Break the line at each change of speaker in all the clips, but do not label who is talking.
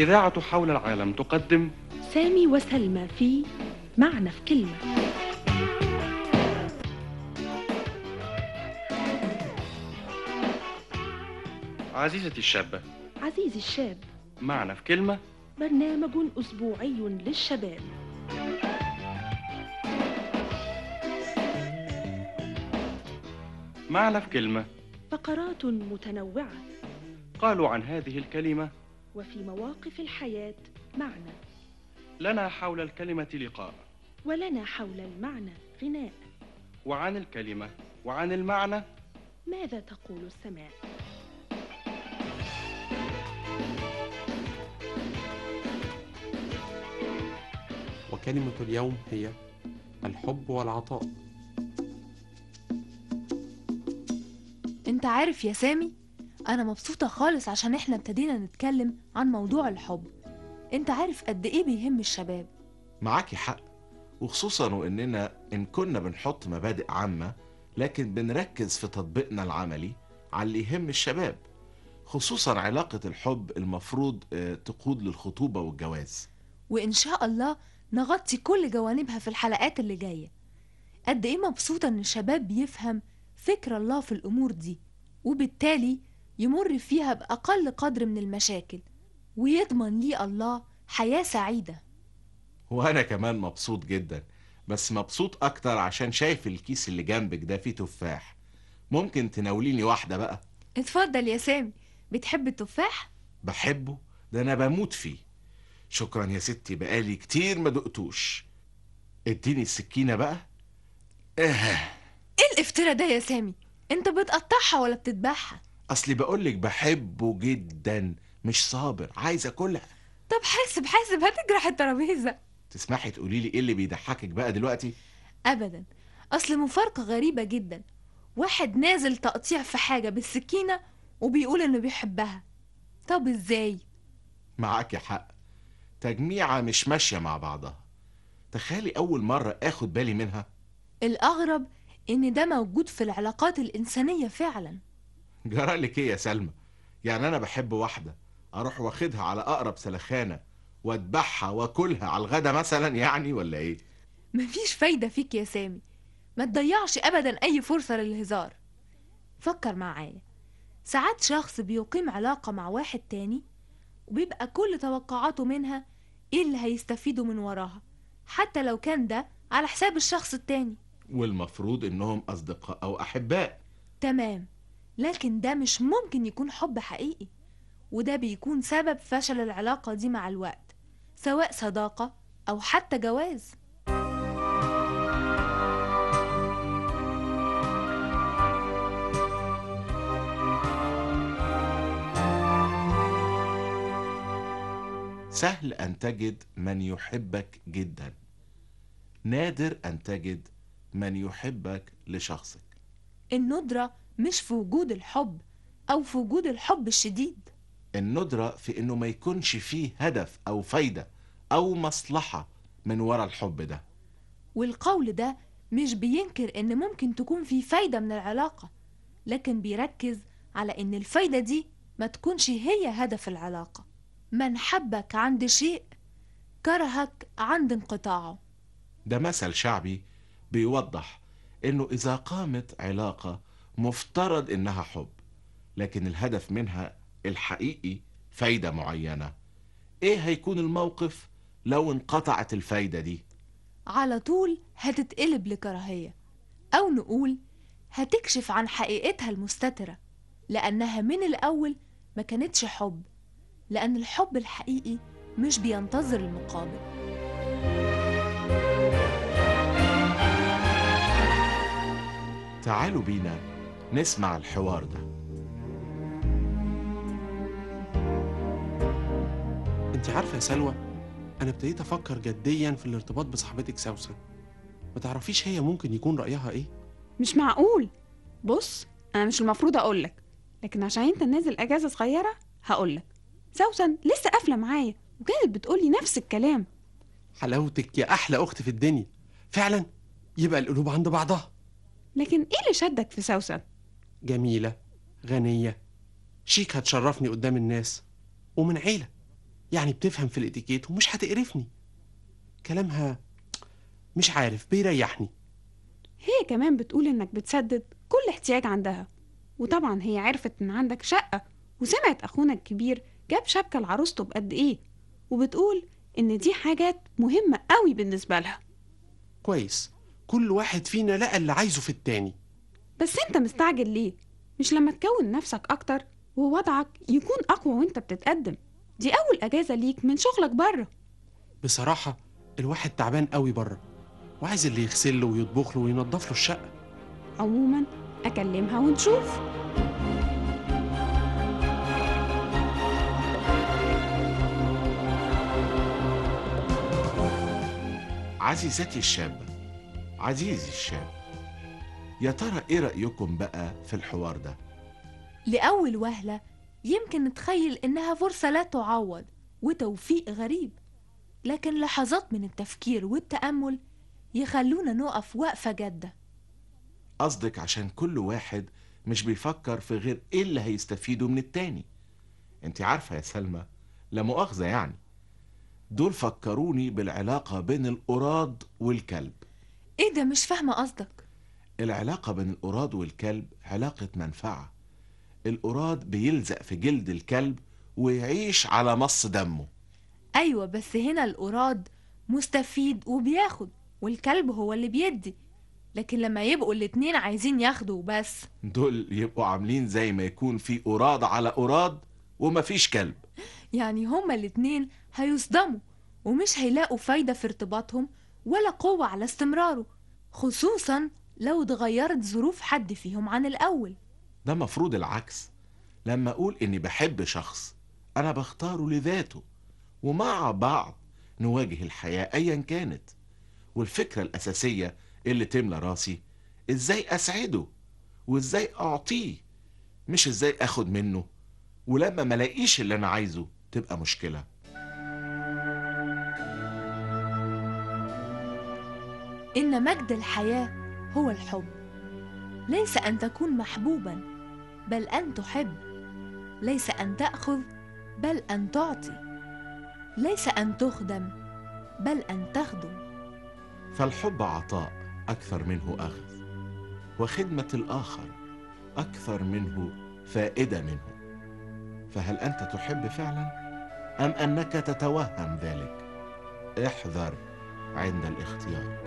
إذاعة حول العالم تقدم
سامي وسلمى في معنى في كلمة.
عزيزتي الشابة،
عزيزي الشاب،
معنى في كلمة،
برنامج أسبوعي للشباب.
معنى في كلمة.
فقرات متنوعة،
قالوا عن هذه الكلمة:
وفي مواقف الحياة معنى،
لنا حول الكلمة لقاء،
ولنا حول المعنى غناء،
وعن الكلمة وعن المعنى
ماذا تقول السماء؟
وكلمة اليوم هي الحب والعطاء.
انت عارف يا سامي، انا مبسوطة خالص عشان احنا ابتدينا نتكلم عن موضوع الحب. انت عارف قد ايه بيهم الشباب.
معاكي حق، وخصوصا واننا ان كنا بنحط مبادئ عامة لكن بنركز في تطبيقنا العملي على اللي يهم الشباب، خصوصا علاقة الحب المفروض تقود للخطوبة والجواز.
وان شاء الله نغطي كل جوانبها في الحلقات اللي جاية. قد ايه مبسوطة ان الشباب بيفهم فكر الله في الامور دي، وبالتالي يمر فيها بأقل قدر من المشاكل، ويضمن لي الله حياة سعيدة.
وانا كمان مبسوط جدا، بس مبسوط اكتر عشان شايف الكيس اللي جنبك ده فيه تفاح. ممكن تناوليني واحدة بقى؟
اتفضل يا سامي، بتحب التفاح؟
بحبه، ده انا بموت فيه. شكرا يا ستي، بقالي كتير ما دقتوش. اديني السكينة بقى.
ايه الافتراء ده يا سامي؟ انت بتقطعها ولا بتذبحها؟
اصلي بقولك بحبه جدا، مش صابر، عايز اكلها.
طب حاسب حاسب، هتجرح الترابيزة.
تسمحي تقوليلي ايه اللي بيضحكك بقى دلوقتي؟
ابدا، اصل مفارقة غريبة جدا. واحد نازل تقطيع في حاجة بالسكينة وبيقول انه بيحبها. طب ازاي؟
معاكي حق، تجميعة مش ماشية مع بعضها. تخيلي اول مرة اخد بالي منها.
الاغرب ان ده موجود في العلاقات الانسانية فعلا.
جرالك ايه يا سلمى؟ يعني انا بحب واحدة اروح واخدها على اقرب سلخانة واذبحها واكلها على الغدا مثلا، يعني ولا ايه؟
مفيش فايدة فيك يا سامي، ما تضيعش ابدا اي فرصة للهزار. فكر معايا، ساعات شخص بيقيم علاقة مع واحد تاني وبيبقى كل توقعاته منها ايه اللي هيستفيدوا من وراها، حتى لو كان ده على حساب الشخص التاني.
والمفروض انهم اصدقاء او احباء.
تمام، لكن ده مش ممكن يكون حب حقيقي، وده بيكون سبب فشل العلاقة دي مع الوقت، سواء صداقة أو حتى جواز.
سهل ان تجد من يحبك جدا، نادر ان تجد من يحبك لشخصك.
الندرة مش في وجود الحب أو في وجود الحب الشديد.
الندرة في انه ما يكونش فيه هدف او فايدة او مصلحة من ورا الحب ده.
والقول ده مش بينكر إن ممكن تكون في فايدة من العلاقة، لكن بيركز على إن الفايدة دي ما تكونش هي هدف العلاقة. من حبك عند شيء كرهك عند انقطاعه.
ده مثل شعبي بيوضح انه اذا قامت علاقة مفترض انها حب، لكن الهدف منها الحقيقي فايدة معينة، ايه هيكون الموقف لو انقطعت الفايدة دي؟
على طول هتتقلب لكراهية، أو نقول هتكشف عن حقيقتها المستترة، لأنها من الأول ما كانتش حب، لأن الحب الحقيقي مش بينتظر المقابل.
تعالوا بينا نسمع الحوار ده.
انت عارفة يا سلوى، انا ابتديت افكر جديا في الارتباط بصاحبتك سوسن. ما تعرفيش هي ممكن يكون رأيها ايه؟
مش معقول. بص، انا مش المفروض اقولك، لكن عشان انت نازل اجازه صغيره هقولك. سوسن لسه قافله معايا وكانت بتقولي نفس الكلام.
حلاوتك يا احلى اخت في الدنيا. فعلا يبقى القلوب عند بعضها.
لكن ايه اللي شدك في سوسن؟
جميلة، غنية، شيك، هتشرفني قدام الناس، ومن عيلة. يعني بتفهم في الاتيكيت ومش هتقرفني. كلامها مش عارف بيريحني.
هي كمان بتقول إنك بتسدد كل احتياج عندها، وطبعا هي عرفت إن عندك شقة، وسمعت أخونا الكبير جاب شبكة لعروسته بقد إيه، وبتقول إن دي حاجات مهمة قوي بالنسبة لها.
كويس، كل واحد فينا لقى اللي عايزه في التاني.
بس انت مستعجل ليه؟ مش لما تكون نفسك اكتر ووضعك يكون اقوى وانت بتتقدم؟ دي اول اجازة ليك من شغلك بره.
بصراحة الواحد تعبان قوي بره، وعايز اللي يغسل له ويطبخ له وينظف له الشقة.
عموما اكلمها ونشوف.
عزيزتي الشابة، عزيزي الشاب، يا ترى ايه رأيكم بقى في الحوار ده؟
لأول وهلة يمكن نتخيل إنها فرصة لا تعوض وتوفيق غريب، لكن لحظات من التفكير والتأمل يخلونا نقف وقفة جادة.
قصدك عشان كل واحد مش بيفكر في غير ايه اللي هيستفيده من التاني. انت عارفة يا سلمى، لا مؤاخذة يعني، دول فكروني بالعلاقة بين القراد والكلب.
إيه ده؟ مش فاهمة قصدك.
العلاقة بين القراد والكلب علاقة منفعة. القراد بيلزق في جلد الكلب ويعيش على مص دمه.
أيوة، بس هنا القراد مستفيد وبياخد، والكلب هو اللي بيدي. لكن لما يبقوا الاتنين عايزين ياخدوا بس،
دول يبقوا عاملين زي ما يكون في قراد على قراد ومفيش كلب.
يعني هما الاتنين هيصدموا ومش هيلاقوا فايدة في ارتباطهم ولا قوة على استمراره، خصوصا لو اتغيرت ظروف حد فيهم عن الأول.
ده مفروض العكس. لما أقول إني بحب شخص أنا بختاره لذاته، ومع بعض نواجه الحياة أيا كانت. والفكرة الأساسية اللي تملى راسي إزاي أسعده وإزاي أعطيه، مش إزاي أخد منه، ولما ملاقيش اللي أنا عايزه تبقى مشكلة.
إن مجد الحياة هو الحب، ليس أن تكون محبوبا بل أن تحب، ليس أن تأخذ بل أن تعطي، ليس أن تخدم بل أن تخدم.
فالحب عطاء أكثر منه أخذ، وخدمة الآخر أكثر منه فائدة منه. فهل أنت تحب فعلا أم أنك تتوهم ذلك؟ احذر عند الاختيار.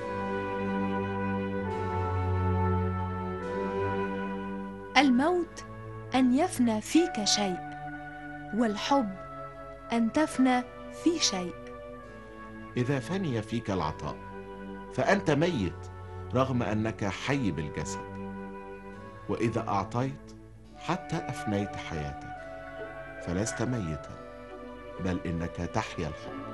الموت أن يفنى فيك شيء، والحب أن تفنى في شيء.
إذا فني فيك العطاء فأنت ميت رغم أنك حي بالجسد، وإذا أعطيت حتى أفنيت حياتك فلست ميتا بل إنك تحيا الحب.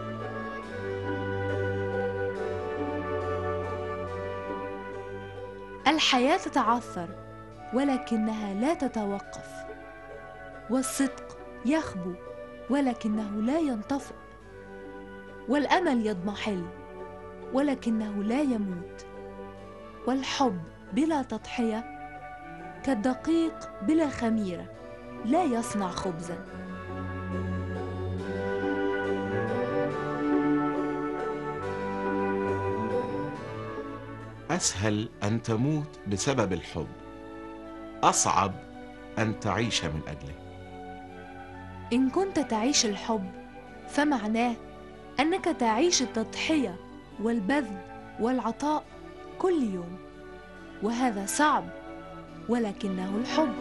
الحياة تتعثر ولكنها لا تتوقف، والصدق يخبو ولكنه لا ينطفئ، والأمل يضمحل ولكنه لا يموت، والحب بلا تضحية كالدقيق بلا خميرة لا يصنع خبزا.
أسهل أن تموت بسبب الحب، أصعب أن تعيش من أجله.
إن كنت تعيش الحب فمعناه أنك تعيش التضحية والبذل والعطاء كل يوم، وهذا صعب ولكنه الحب.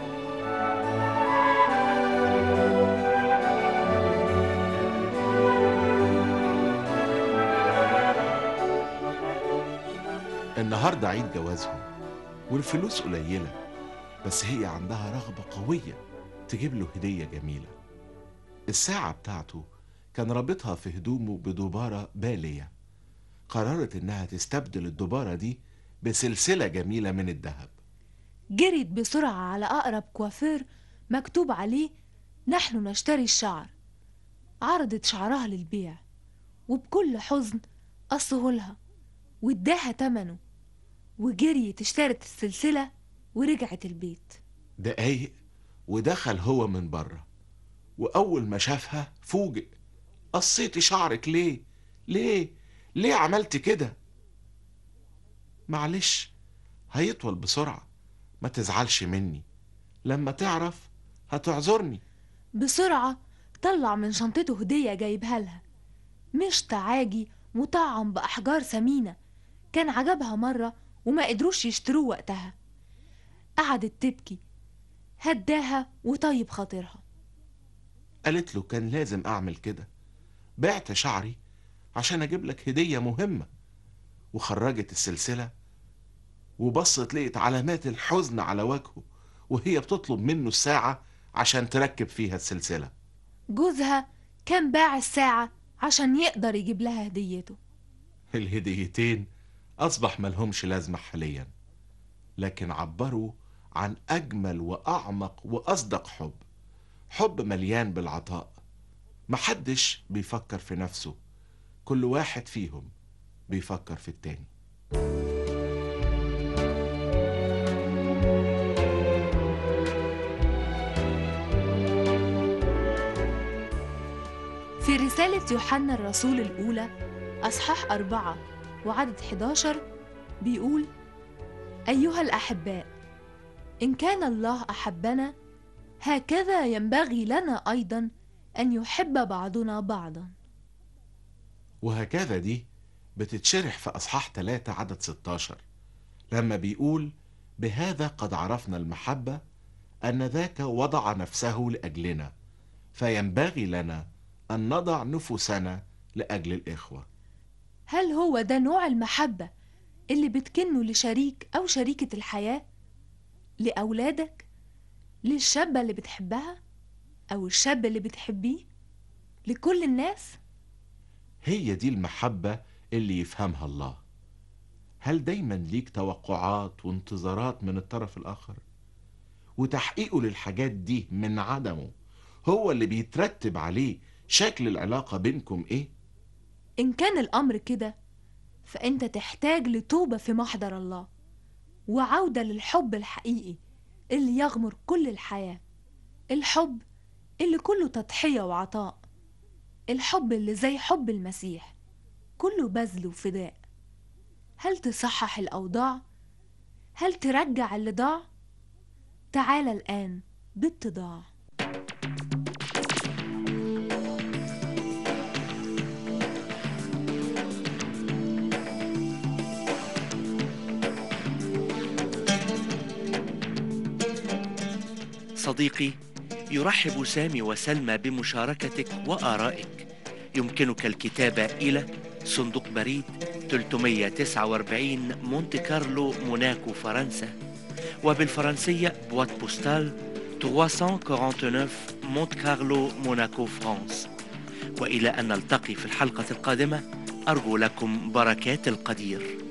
النهاردة عيد جوازهم والفلوس قليلة، بس هي عندها رغبة قوية تجيب له هدية جميلة. الساعة بتاعته كان رابطها في هدومه بدبارة بالية. قررت إنها تستبدل الدبارة دي بسلسلة جميلة من الذهب.
جريت بسرعة على أقرب كوافير مكتوب عليه نحن نشتري الشعر. عرضت شعرها للبيع وبكل حزن قصهولها واداها تمنه، وجريت اشترت السلسلة ورجعت البيت.
دقايق ودخل هو من بره وأول ما شافها فوجئ. قصيتي شعرك ليه؟ ليه عملت كده؟ معلش، هيطول بسرعة، ما تزعلش مني، لما تعرف هتعذرني.
بسرعة طلع من شنطته هدية جايبها لها، مش تعاجي مطعم بأحجار ثمينة، كان عجبها مرة وما قدروش يشتروه وقتها. قعدت تبكي، هداها وطيب خاطرها.
قالت له كان لازم أعمل كده، بعت شعري عشان أجيب لك هدية مهمة. وخرجت السلسلة وبصت لقيت علامات الحزن على وجهه وهي بتطلب منه الساعة عشان تركب فيها السلسلة.
جوزها كان باع الساعة عشان يقدر يجيب لها هديته.
الهديتين أصبح ملهمش لازمة حاليا، لكن عبروا عن أجمل وأعمق وأصدق حب مليان بالعطاء. محدش بيفكر في نفسه، كل واحد فيهم بيفكر في التاني.
في رسالة يوحنا الرسول الأولى أصحاح 4 وعدد 11 بيقول: أيها الأحباء، إن كان الله أحبنا هكذا ينبغي لنا أيضا أن يحب بعضنا بعضا.
وهكذا دي بتتشرح في أصحاح 3 عدد 16 لما بيقول: بهذا قد عرفنا المحبة أن ذاك وضع نفسه لأجلنا، فينبغي لنا أن نضع نفوسنا لأجل الإخوة.
هل هو ده نوع المحبة اللي بتكنه لشريك أو شريكة الحياة؟ لأولادك؟ للشابة اللي بتحبها؟ أو الشاب اللي بتحبيه؟ لكل الناس؟
هي دي المحبة اللي يفهمها الله. هل دايما ليك توقعات وانتظارات من الطرف الآخر؟ وتحقيقه للحاجات دي من عدمه هو اللي بيترتب عليه شكل العلاقة بينكم إيه؟
إن كان الأمر كده فأنت تحتاج لتوبة في محضر الله، وعودة للحب الحقيقي اللي يغمر كل الحياة، الحب اللي كله تضحية وعطاء، الحب اللي زي حب المسيح كله بذل وفداء. هل تصحح الأوضاع؟ هل ترجع اللي ضاع؟ تعال الآن باتضاع.
صديقي، يرحب سامي وسلمى بمشاركتك وآرائك. يمكنك الكتابة إلى صندوق بريد 349 مونte كارلو موناكو فرنسا، وبالفرنسية بوات بوستال 349 مونte كارلو موناكو فرانس. وإلى أن نلتقي في الحلقة القادمة، أرجو لكم بركات القدير.